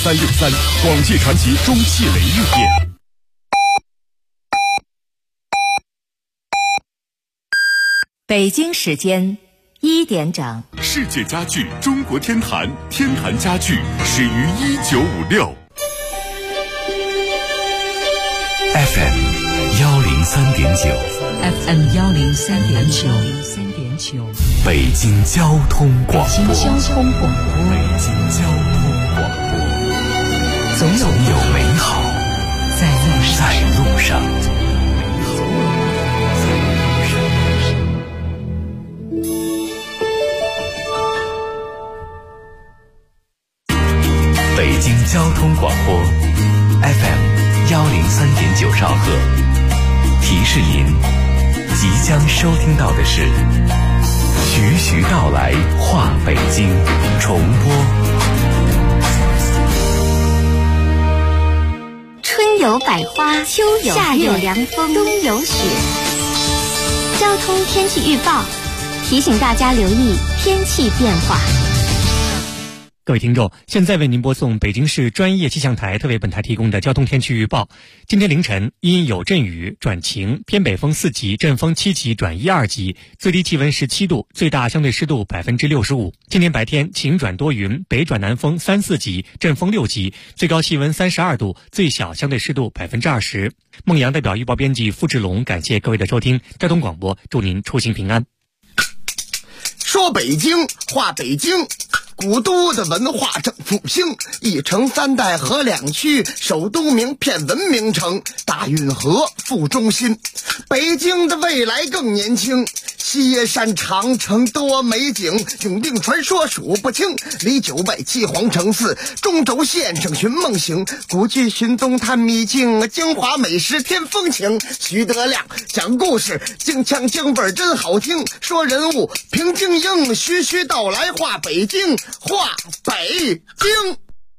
6363，广汽传祺中汽雷玉店。 北京时间1点整。 世界家具中国天坛，天坛家具始于1956。FM 103.9 FM 103.9， 北京交通广播。 北京交通广播，总有美好在路上。 北京交通广播 FM 103.9兆赫，提示您即将收听到的是徐徐道来话北京重播。 春有百花，秋有夏有凉风，冬有雪。交通天气预报提醒大家留意天气变化。 各位听众，现在为您播送北京市专业气象台特为本台提供的交通天气预报。今天凌晨因有阵雨转晴，偏北风4级，阵风7级转1、2级，最低气温17度，最大相对湿度65%。今天白天晴转多云，北转南风3、4级，阵风6级，最高气温32度，最小相对湿度20%。孟阳代表预报编辑付志龙，感谢各位的收听。交通广播祝您出行平安。 说北京话北京，古都的文化正复兴，一城三代合两区，首都名片文明城，大运河副中心。北京的未来更年轻，西山长城多美景，永定传说数不清，离9拜七皇城寺，中轴线上寻梦行，古剧寻踪探秘境，京华美食添风情。徐德亮讲故事，京腔京味真好听，说人物平静应，徐徐道来话北京，话北京。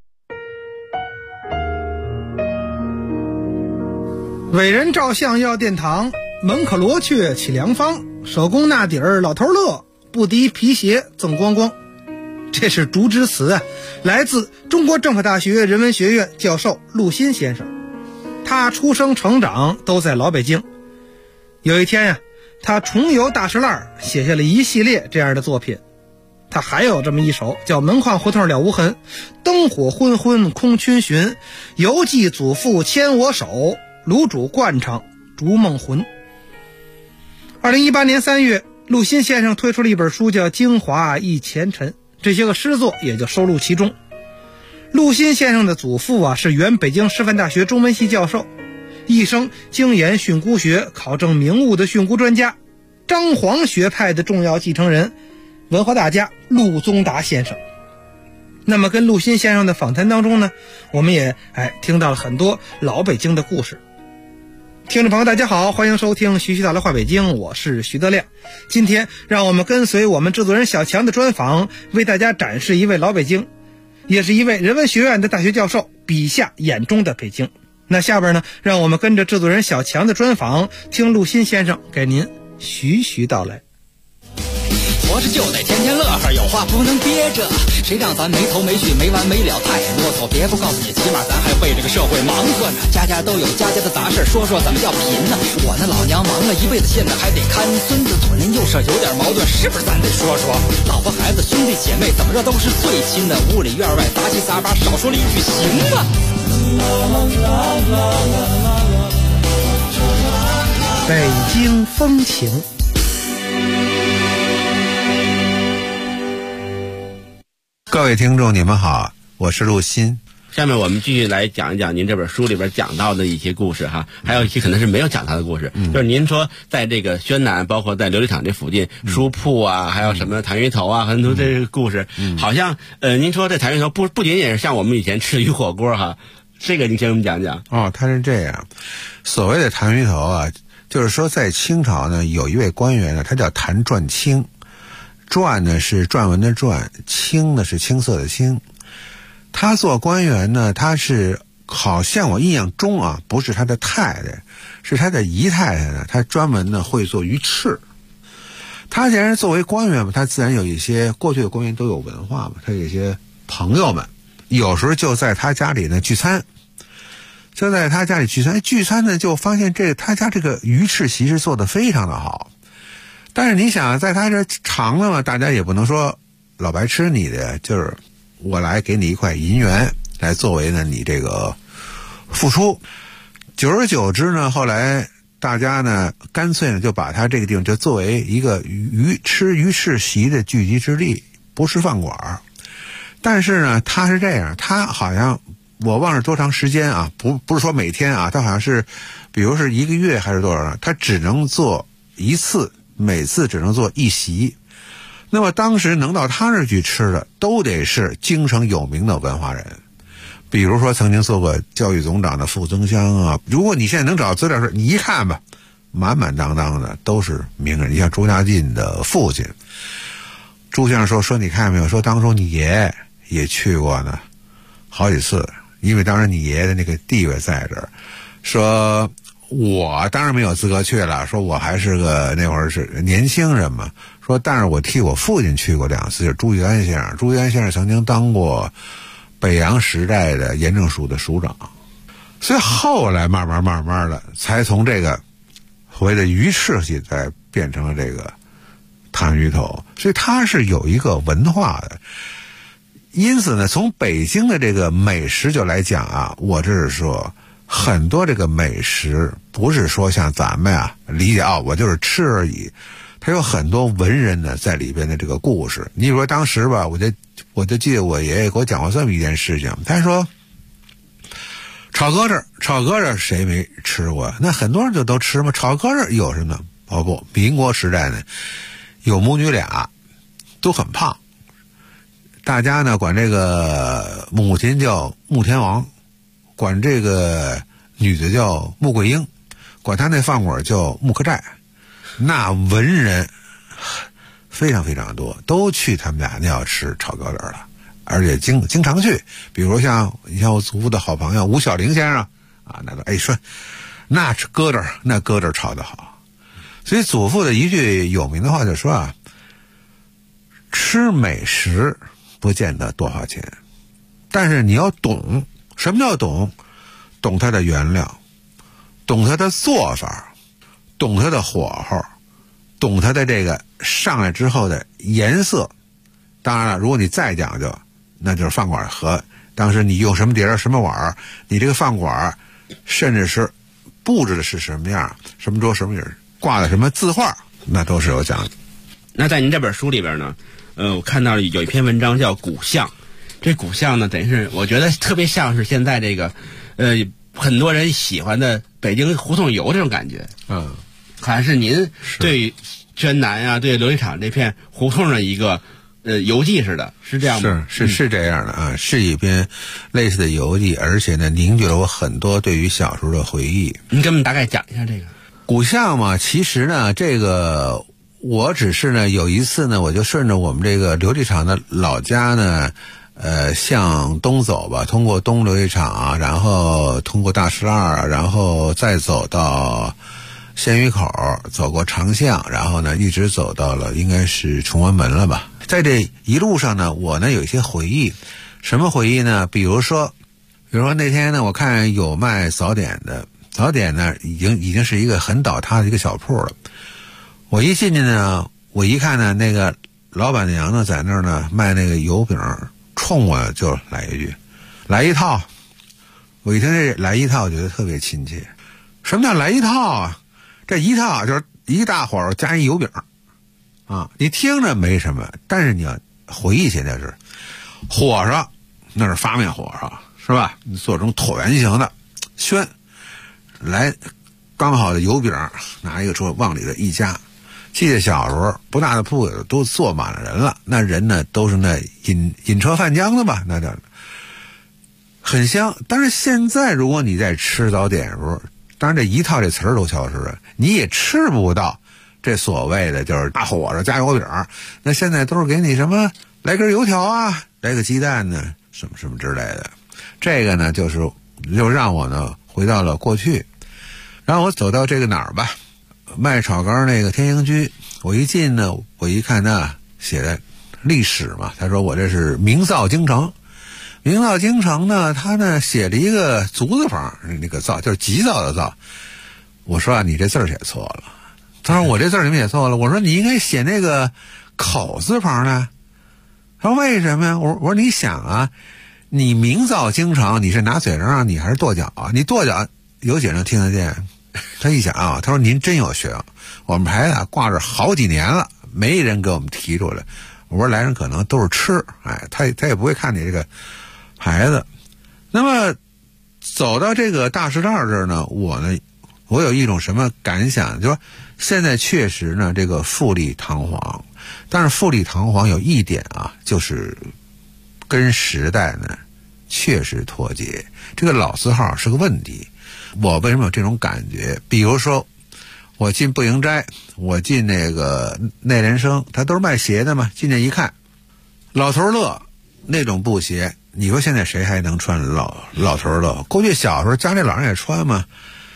伟人照相要殿堂，门可罗雀起良方，手工纳底儿老头乐，不敌皮鞋赠光光。这是竹枝词啊，来自中国政法大学人文学院教授陆欣先生。他出生成长都在老北京。有一天他重游大石烂，写下了一系列这样的作品。他还有这么一首叫《门框胡同了无痕》，灯火昏昏空逡巡，犹记祖父牵我手，卤煮灌肠逐梦魂。2018年3月，陆欣先生推出了一本书叫《京华忆前尘》，这些个诗作也就收录其中。陆欣先生的祖父是原北京师范大学中文系教授，一生精研训诂学，考证名物的训诂专家，张黄学派的重要继承人，文化大家陆宗达先生。那么跟陆欣先生的访谈当中呢，我们也听到了很多老北京的故事。听众朋友大家好，欢迎收听徐徐道来话北京，我是徐德亮。今天让我们跟随我们制作人小强的专访，为大家展示一位老北京，也是一位人文学院的大学教授笔下眼中的北京。那下边呢，让我们跟着制作人小强的专访，听陆欣先生给您徐徐道来。 活着就得天天乐呵，有话不能憋着，谁让咱没头没绪没完没了太啰嗦，别不告诉你，起码咱还为这个社会忙活呢。家家都有家家的杂事，说说怎么叫贫呢？我那老娘忙了一辈子，现在还得看孙子，左邻右舍有点矛盾，是不是咱得说说？老婆孩子兄弟姐妹怎么着都是最亲的，屋里院外杂七杂八，少说了一句行吗？ 北京风情。 各位听众你们好，我是陆欣。 下面我们继续来讲一讲您这本书里边讲到的一些故事哈，还有一些可能是没有讲到的故事，就是您说在这个宣南，包括在琉璃厂这附近，书铺啊，还有什么弹鱼头啊，很多这个故事，好像您说这弹鱼头不仅仅是像我们以前吃鱼火锅哈，这个您先给我们讲讲。 它是这样，所谓的弹鱼头就是说在清朝呢，有一位官员呢，他叫谭传清。篆呢是篆文的篆，青呢是青色的青。他做官员呢，他是好像我印象中不是他的太太，是他的姨太太呢，他专门呢会做鱼翅。他既然作为官员嘛，他自然有一些过去的官员都有文化嘛，他有一些朋友们有时候就在他家里呢聚餐，聚餐呢就发现他家这个鱼翅席是做的非常的好。但是你想在他这尝了嘛，大家也不能说老白吃你的，就是我来给你一块银元来作为呢你这个付出。久而久之呢，后来大家呢干脆呢就把他这个地方就作为一个吃鱼翅席的聚集之地，不是饭馆。但是呢他是这样，他好像我忘了多长时间啊，不是说每天啊，他好像是比如是1个月还是多少，他只能做一次，每次只能做一席。那么当时能到他那儿去吃的都得是京城有名的文化人，比如说曾经做过教育总长的傅增湘啊。如果你现在能找资料，你一看吧，满满当当的都是名人。你像朱家进的父亲，朱先生说你看没有，说当初你爷爷也去过呢好几次，因为当时你爷爷的那个地位在这儿。说我当然没有资格去了，说我还是个那会儿是年轻人嘛，说但是我替我父亲去过2次，就是朱玉安先生。朱玉安先生曾经当过北洋时代的盐政署的署长，所以后来慢慢的才从这个所谓的鱼翅系才变成了这个弹鱼头，所以它是有一个文化的。因此呢，从北京的这个美食就来讲啊，我这是说很多这个美食不是说像咱们啊理解啊，我就是吃而已，它有很多文人呢在里边的这个故事。你比如说当时吧，我就记得我爷爷给我讲过这么一件事情，他说炒疙瘩谁没吃过？那很多人就都吃嘛。炒疙瘩有什么？哦不，民国时代呢，有母女俩都很胖，大家呢管这个母亲叫穆天王，管这个女的叫穆桂英，管他那饭馆叫穆克寨。那文人非常非常多，都去他们俩那要吃炒疙瘩了，而且经常去。比如像我祖父的好朋友吴小玲先生啊，那说那疙瘩炒得好。所以祖父的一句有名的话就说啊，吃美食不见得多少钱，但是你要懂什么叫懂它的原料，懂它的做法，懂它的火候，懂它的这个上来之后的颜色。当然了，如果你再讲究，那就是饭馆和当时你用什么碟儿什么碗，你这个饭馆甚至是布置的是什么样，什么桌什么人挂的什么字画，那都是有讲究。 那在您这本书里边呢，我看到有一篇文章叫古巷。这古巷呢，等于是我觉得特别像是现在这个很多人喜欢的北京胡同游这种感觉。好像是您对宣南啊，对琉璃厂这片胡同的一个游记似的，是这样吗？ 是这样的啊，是一篇类似的游记，而且呢凝聚了我很多对于小时候的回忆。 您给我们大概讲一下这个古巷嘛。其实呢，这个我只是呢有一次呢，我就顺着我们这个琉璃厂的老家呢向东走吧，通过东琉璃厂，然后通过大石栏，然后再走到鲜鱼口，走过长巷，然后呢一直走到了应该是崇文门了吧。在这一路上呢，我呢有一些回忆。什么回忆呢？比如说那天呢，我看有卖早点的，早点呢已经是一个很倒塌的一个小铺了。我一进去呢，我一看呢，那个老板娘呢在那儿呢卖那个油饼，冲我就来一句来一套。我一听这来一套，我觉得特别亲切。什么叫来一套啊？这一套就是一大火烧加一油饼啊，你听着没什么，但是你要回忆起来是火烧，那是发面火烧是吧？你做成椭圆形的宣来刚好的油饼，拿一个桌往里头一夹。记得小时候不大的铺子都坐满了人了，那人呢都是那引车贩浆的吧，那叫很香。但是现在如果你在吃早点的时候，当然这一套这词儿都消失了，你也吃不到这所谓的就是大火烧加油饼。那现在都是给你什么来根油条啊，来个鸡蛋呢，什么什么之类的。这个呢就让我呢回到了过去。然后我走到这个哪儿吧，卖炒肝那个天兴居，我一进呢，我一看那写的历史嘛，他说我这是明造京城。 明造京城呢，他呢写了一个足字旁，那个造就是急躁的躁。我说啊，你这字儿写错了。他说我这字儿你们写错了。我说你应该写那个口字旁呢。他说为什么呀？我说你想啊，你明造京城，你是拿嘴上啊，你还是跺脚啊？你跺脚有几人听得见？他一想啊，他说您真有学问，我们牌子挂着好几年了，没人给我们提出来。我说来人可能都是吃，他也不会看你这个牌子。那么走到这个大石道这儿呢，我有一种什么感想，就是说现在确实呢这个富丽堂皇，但是富丽堂皇有一点啊，就是跟时代呢确实脱节，这个老字号是个问题。我为什么有这种感觉？比如说我进步营斋，我进那个内联升，他都是卖鞋的嘛，进去一看老头乐那种布鞋，你说现在谁还能穿老头乐？过去小时候家里老人也穿嘛，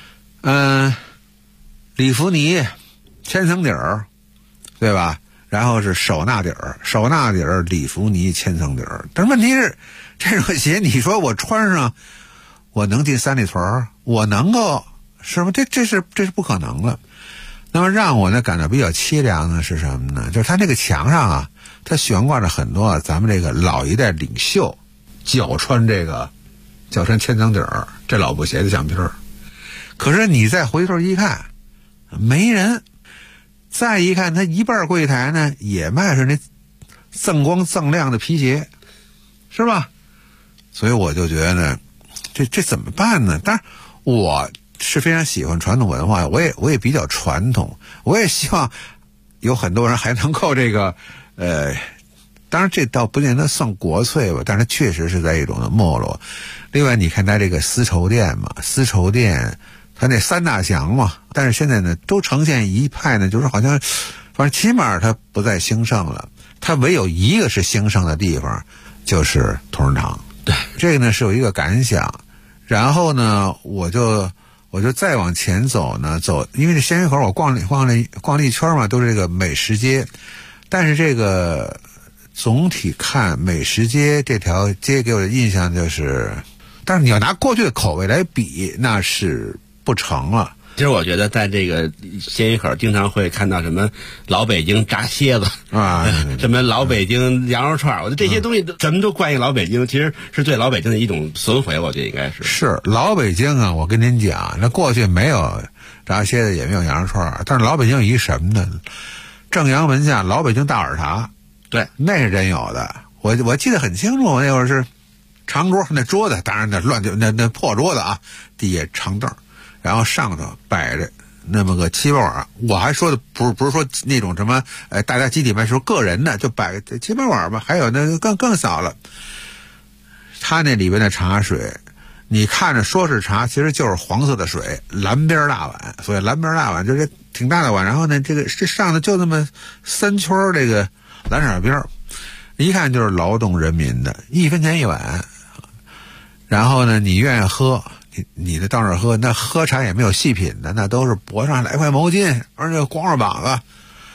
里弗尼千层底儿，对吧？然后是手纳底儿里弗尼千层底儿。但是问题是这种鞋你说我穿上我能进三里屯，我能够是吗？这是不可能了。那么让我呢感到比较凄凉的是什么呢？就是他那个墙上啊，他悬挂着很多咱们这个老一代领袖脚穿千层底儿这老布鞋的相片儿。可是你再回头一看，没人。再一看，他一半柜台呢也卖是那锃光锃亮的皮鞋，是吧？所以我就觉得呢，这怎么办呢？当然，我是非常喜欢传统文化，我也比较传统，我也希望有很多人还能够这个当然这倒不见得算国粹吧，但是确实是在一种的没落。另外，你看他这个丝绸店嘛，丝绸店。他那三大祥嘛，但是现在呢都呈现一派呢，就是好像反正起码它不再兴盛了，它唯有一个是兴盛的地方，就是同仁堂。 对， 这个呢是有一个感想。然后呢我就再往前走呢，因为这鲜鱼口我逛了一圈嘛，都是这个美食街。但是这个总体看美食街这条街给我的印象就是，但是你要拿过去的口味来比，那是不成了。 其实我觉得在这个鲜鱼口经常会看到什么老北京炸蝎子啊， 什么老北京羊肉串，我觉得这些东西什么都冠以老北京，其实是对老北京的一种损毁，我觉得应该是老北京啊。我跟您讲，那过去没有炸蝎子，也没有羊肉串，但是老北京有一什么呢？正阳门下老北京大耳茶， 对， 那是真有的。我记得很清楚，我那会儿是长桌，那桌子当然那破桌子啊，底下长凳。然后上头摆着那么个7-8碗，我还说的不是说那种什么大家集体卖，说个人的就摆个7-8碗吧，还有那个更少了。他那里边的茶水，你看着说是茶，其实就是黄色的水，蓝边大碗。所以蓝边大碗就是挺大的碗，然后呢这上头就那么3圈这个蓝色边，一看就是劳动人民的，1分钱1碗。然后呢你愿意喝，你的到那儿喝，那喝茶也没有细品的，那都是脖上来块毛巾，而且光着膀子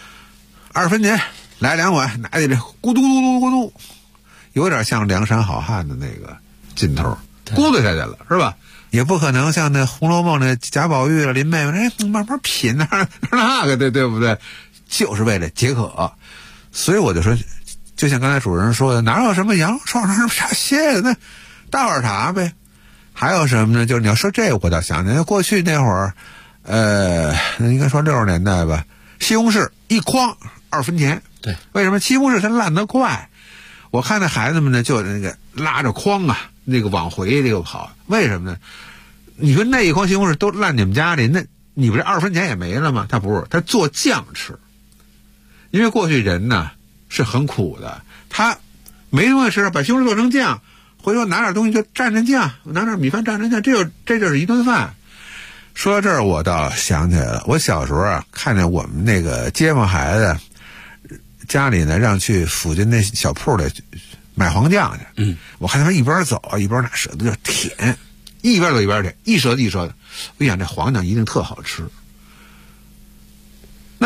，2分钱来2碗，拿起来咕嘟咕嘟咕嘟，有点像梁山好汉的那个劲头，咕嘟下去了，是吧？也不可能像那《红楼梦》那贾宝玉了林妹妹，慢慢品那个，对不对？就是为了解渴。所以我就说，就像刚才主任说的，哪有什么羊肉串，哪有什么茶歇的，那大碗茶呗。还有什么呢？就是你要说这个，我倒想起来，过去那会儿，应该说60年代吧，西红柿一筐2分钱。 对， 为什么西红柿它烂得快？我看那孩子们呢，就那个拉着筐啊，那个往回这个跑。为什么呢？你说那一筐西红柿都烂你们家里，那你不这2分钱也没了吗？他不是，他做酱吃。因为过去人呢是很苦的，他没东西吃，把西红柿做成酱。回头拿点东西就蘸蘸酱，拿点米饭蘸蘸酱，这就是一顿饭。说到这儿，我倒想起来了，我小时候啊，看见我们那个街坊孩子家里呢，让去附近那小铺里买黄酱去。我看他们一边走一边拿舌头就舔，一边走一边舔，一舌一舌的。我想这黄酱一定特好吃。那么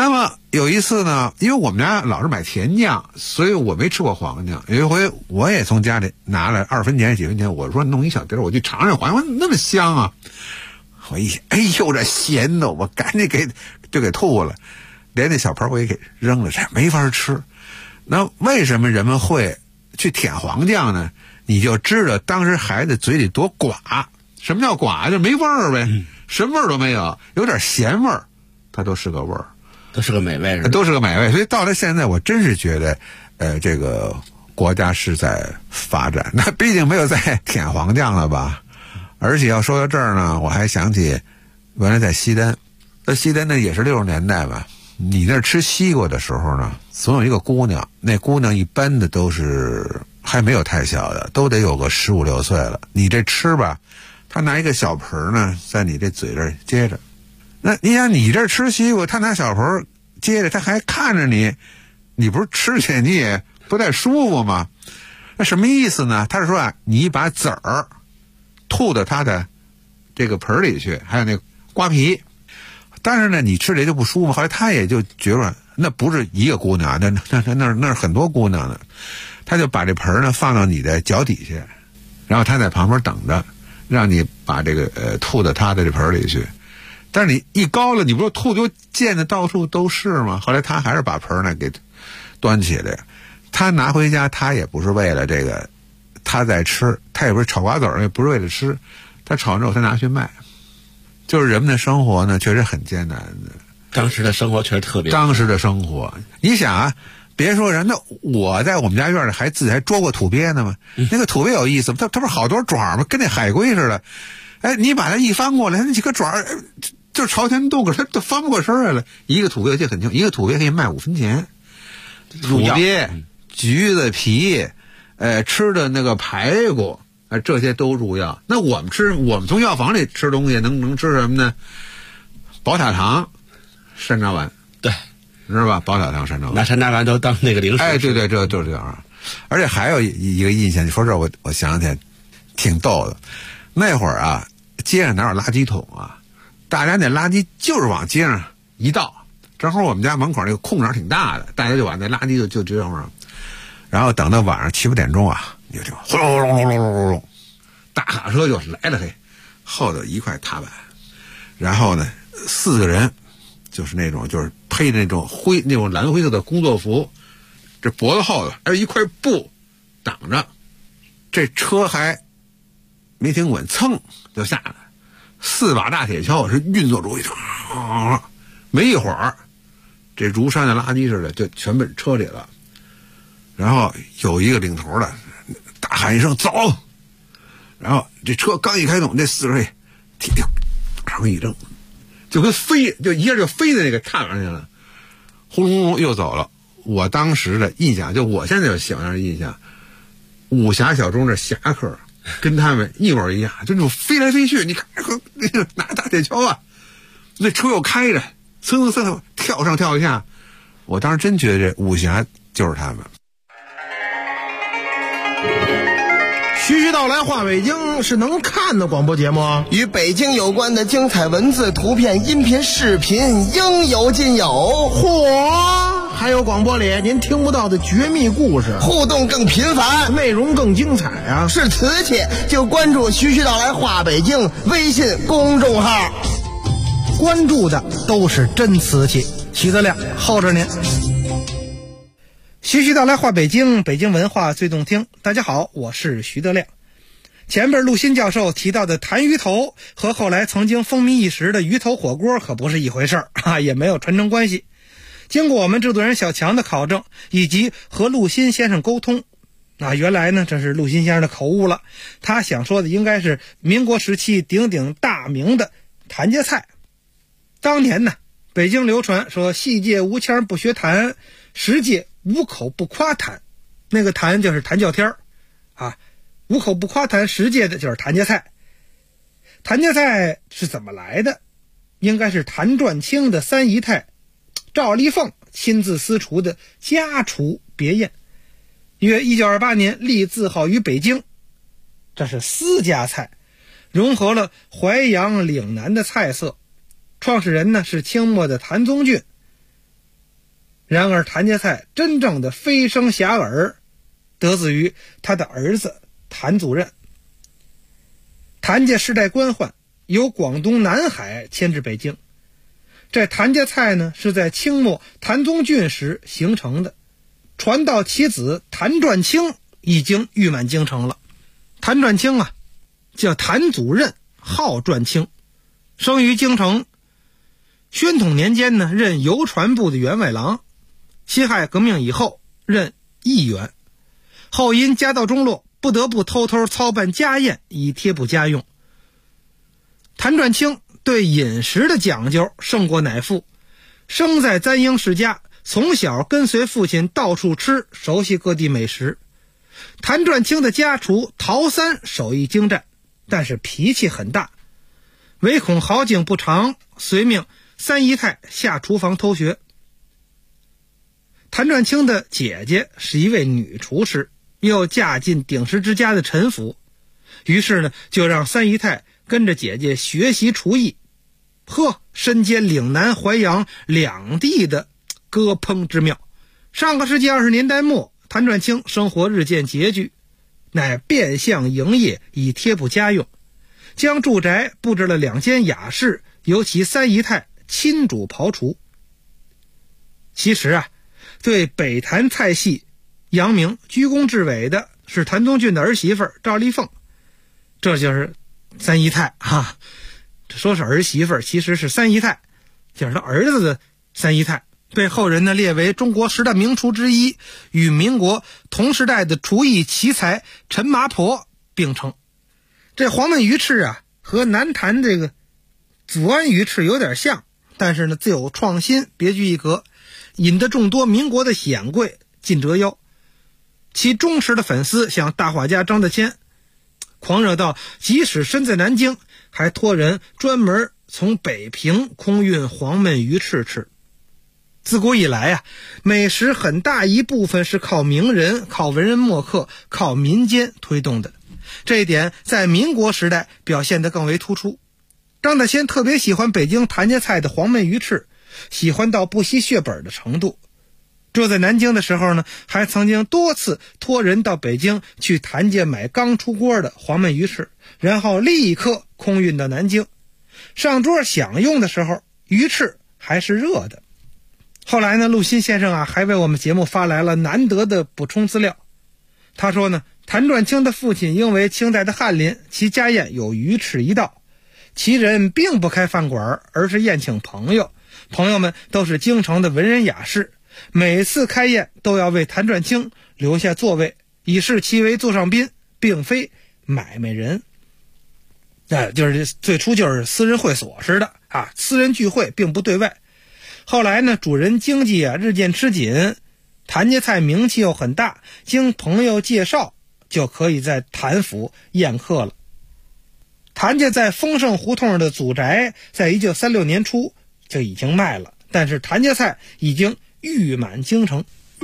有一次呢，因为我们家老是买甜酱，所以我没吃过黄酱。有一回我也从家里拿了2分钱几分钱，我说弄一小碟儿，我去尝尝黄酱，那么香啊！我一哎呦这咸的，我赶紧给吐了，连那小盆我也给扔了，这没法吃。那为什么人们会去舔黄酱呢？你就知道当时孩子嘴里多寡。什么叫寡？就没味儿呗，什么味儿都没有，有点咸味儿，它都是个味儿， 都是个美味， 都是个美味。所以到了现在，我真是觉得，这个国家是在发展。那毕竟没有再舔黄酱了吧？而且要说到这儿呢，我还想起原来在西单，西单呢也是60年代吧。你那儿吃西瓜的时候呢，总有一个姑娘，那姑娘一般的都是还没有太小的，都得有个15、16岁了。你这吃吧，她拿一个小盆呢，在你这嘴这儿接着。那你想你这吃西瓜，她拿小盆接着，她还看着你，你不是吃起来你也不太舒服吗？那什么意思呢？她是说啊，你把籽儿吐到她的这个盆里去，还有那瓜皮。但是呢，你吃这就不舒服。后来他也就觉得那不是一个姑娘，那是很多姑娘呢。他就把这盆呢放到你的脚底下，然后他在旁边等着，让你把这个吐到他的这盆里去。但是你一高了，你不是吐就溅的到处都是吗？后来他还是把盆呢给端起来，他拿回家，他也不是为了这个，他在吃，他也不是炒瓜子儿，也不是为了吃，他炒完之后他拿去卖。就是人们的生活呢，确实很艰难的。 当时的生活确实特别。 当时的生活，你想啊，别说人，那我在我们家院里自己还捉过土鳖呢嘛。那个土鳖有意思，它不是好多爪吗？跟那海龟似的。哎，你把它一翻过来，那几个爪就朝前动，可是它都翻不过身来了。一个土鳖，这很轻，一个土鳖可以卖5分钱。土鳖、橘子皮，吃的那个排骨。这些都入药。那我们从药房里吃东西能吃什么呢？宝塔糖、山楂丸， 对， 是吧？宝塔糖、山楂丸， 拿山楂丸都当那个零食。 哎，对，这就是这样。而且还有一个印象，你说这我想起来挺逗的。那会儿啊，街上哪有垃圾桶啊？大家那垃圾就是往街上一倒，正好我们家门口那个空场挺大的，大家就把那垃圾就这样，然后等到晚上7、8点钟啊。你就听轰隆隆隆隆隆隆，大卡车就来了，嘿，后头一块踏板，然后呢，4个人，就是那种就是配那种蓝灰色的工作服，这脖子后头还有一块布挡着，这车还没停稳，噌就下来，4把大铁锹是运作出去，没一会儿，这如山的垃圾似的就全奔车里了，然后有一个领头的。大喊一声走，然后这车刚一开动，这4个人往上一扔，就跟飞，就一下就飞在那个踏板上了，轰隆隆又走了。我当时的印象，就我现在有小样的印象，武侠小说的侠客跟他们一模一样，就那种飞来飞去。你看，拿大铁锹啊，那车又开着，蹭蹭蹭跳上跳下。我当时真觉得这武侠就是他们。 徐徐道来话北京是能看的广播节目， 与北京有关的精彩文字、图片、音频、视频应有尽有。 嚯！还有广播里您听不到的绝密故事， 互动更频繁， 内容更精彩啊！ 是瓷器就关注徐徐道来话北京微信公众号， 关注的都是真瓷器。徐德亮候着您。徐徐道来话北京，北京文化最动听。大家好，我是徐德亮。前边陆新教授提到的弹鱼头和后来曾经风靡一时的鱼头火锅可不是一回事儿啊，也没有传承关系。经过我们制作人小强的考证，以及和陆新先生沟通，原来呢这是陆新先生的口误了，他想说的应该是民国时期鼎鼎大名的谭家菜。当年呢，北京流传说戏界无腔不学弹，实界无口不夸谭，那个谭就是谭叫天啊，无口不夸谭，实界的就是谭家菜。谭家菜是怎么来的？应该是谭传清的3姨太赵丽凤亲自私厨的家厨别宴，约1928年立字号于北京。这是私家菜，融合了淮扬岭南的菜色。创始人呢是清末的谭宗俊。 然而谭家菜真正的飞升遐迩，得自于他的儿子谭祖任。谭家世代官宦，由广东南海迁至北京。这谭家菜呢，是在清末谭宗俊时形成的，传到其子谭传清已经誉满京城了。谭传清啊，叫谭祖任，号传清，生于京城。宣统年间呢，任邮传部的员外郎。辛亥革命以后，任议员。后因家道中落，不得不偷偷操办家宴，以贴补家用。谭传清对饮食的讲究胜过乃父，生在簪缨世家，从小跟随父亲到处吃，熟悉各地美食。谭传清的家厨陶三手艺精湛，但是脾气很大，唯恐好景不长，遂命三姨太下厨房偷学。谭传清的姐姐是一位女厨师，又嫁进鼎食之家的陈府，于是呢，就让三姨太跟着姐姐学习厨艺。身兼岭南淮扬两地的割烹之妙。上个世纪20年代末，谭传清生活日渐拮据，乃变相营业，以贴补家用，将住宅布置了2间雅室，由其三姨太亲主庖厨。其实啊，对北谭菜系扬名居功至伟的是谭宗俊的儿媳妇赵丽凤，这就是三姨太哈。说是儿媳妇，其实是三姨太，就是他儿子的三姨太，被后人呢列为中国10大名厨之一，与民国同时代的厨艺奇才陈麻婆并称。这黄焖鱼翅啊，和南坛这个祖安鱼翅有点像，但是呢自有创新，别具一格，引得众多民国的显贵尽折腰。其忠实的粉丝像大画家张德谦，狂热到即使身在南京，还托人专门从北平空运黄焖鱼翅吃。自古以来啊，美食很大一部分是靠名人、靠文人墨客、靠民间推动的，这一点在民国时代表现得更为突出。张德谦特别喜欢北京谭家菜的黄焖鱼翅，喜欢到不惜血本的程度。住在南京的时候呢，还曾经多次托人到北京去谭家买刚出锅的黄焖鱼翅，然后立刻空运到南京。上桌享用的时候，鱼翅还是热的。后来呢，陆新先生啊，还为我们节目发来了难得的补充资料。他说呢，谭传清的父亲因为清代的翰林，其家宴有鱼翅一道，其人并不开饭馆，而是宴请朋友，朋友们都是京城的文人雅士，每次开宴都要为谭传清留下座位，以示其为座上宾，并非买卖人。就是最初就是私人会所似的啊，私人聚会并不对外。后来呢，主人经济啊日渐吃紧，谭家菜名气又很大，经朋友介绍就可以在谭府宴客了。谭家在丰盛胡同的祖宅在1936年初就已经卖了，但是谭家菜已经誉满京城。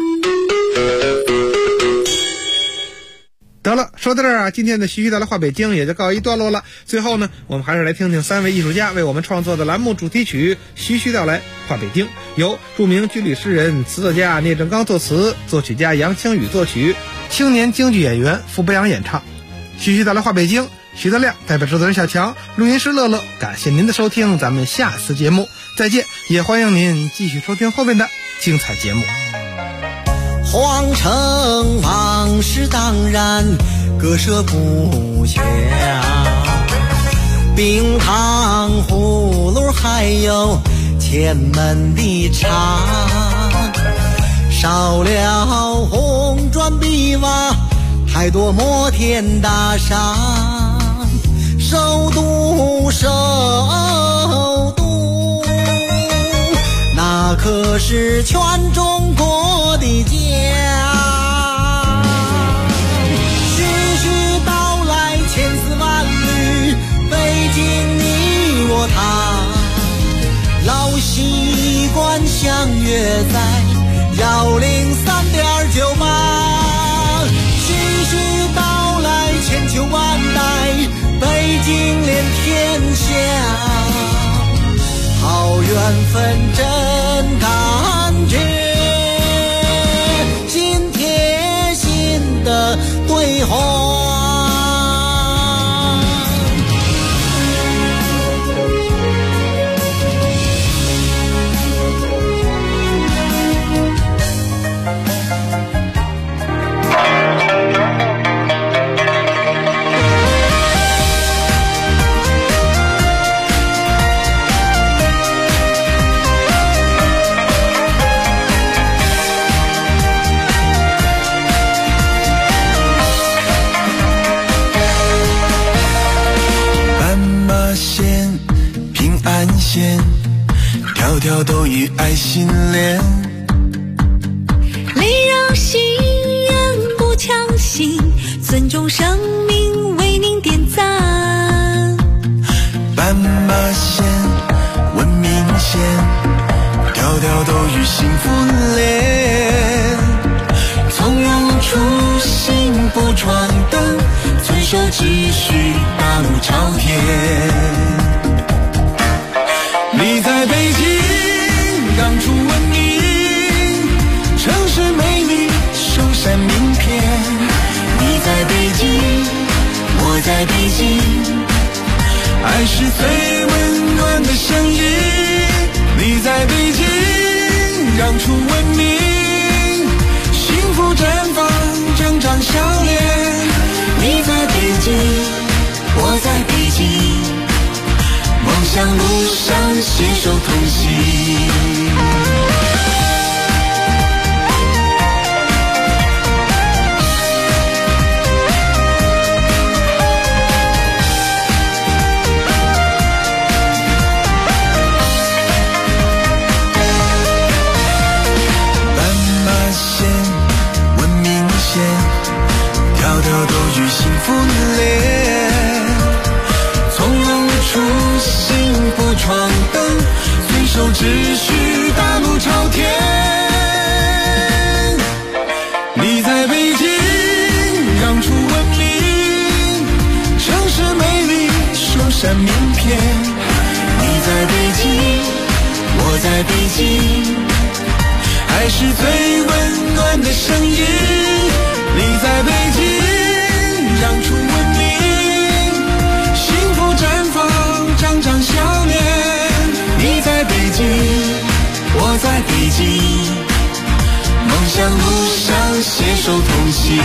得了，说到这儿啊，今天的徐徐道来话北京也就告一段落了。最后呢，我们还是来听听3位艺术家为我们创作的栏目主题曲《徐徐道来话北京》，由著名军旅诗人、词作家聂正刚作词，作曲家杨清宇作曲，青年京剧演员傅博阳演唱。徐徐道来话北京，徐德亮代表制作人小强，录音师乐乐，感谢您的收听，咱们下次节目再见，也欢迎您继续收听后面的精彩节目。 皇城往事当然割舍不下，冰糖葫芦还有前门的茶，少了红砖碧瓦，太多摩天大厦，首都那可是全中国的家。徐徐道来千丝万缕，北京你我他，老习惯相约在103.98。徐徐道来千秋万代，北京连天下，好缘分真感觉。 条条都与爱心连， 累绕心人不强行，尊重生命为您点赞。 斑马线文明线，条条都与幸福连，从容初心不闯灯，遵守秩序大路朝天。你在北京让出文明，城市美丽首闪名片。你在北京，我在北京，爱是最温暖的声音。你在北京让出文明，幸福绽放张张笑脸。你在北京，我在北京，梦想路上携手同行。斑马线文明线，条条都与幸福连，从容初心不闯灯，遵守秩序大路朝天。你在北京让出文明，城市美丽首闪名片。你在北京，我在北京，爱是最温暖的声音。你在北京让出文明，幸福绽放张张笑脸。你在北京，我在北京，梦想路上携手同行。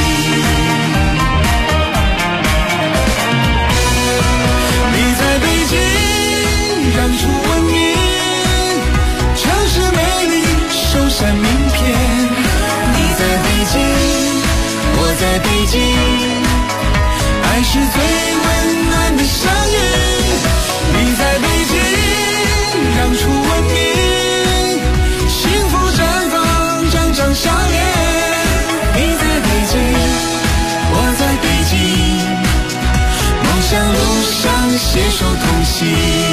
你在北京让出文明，城市美丽首闪名片。你在北京，我在北京，爱是最温暖的声音。你在北京让出文明，幸福绽放张张笑脸。你在北京，我在北京，梦想路上携手同行。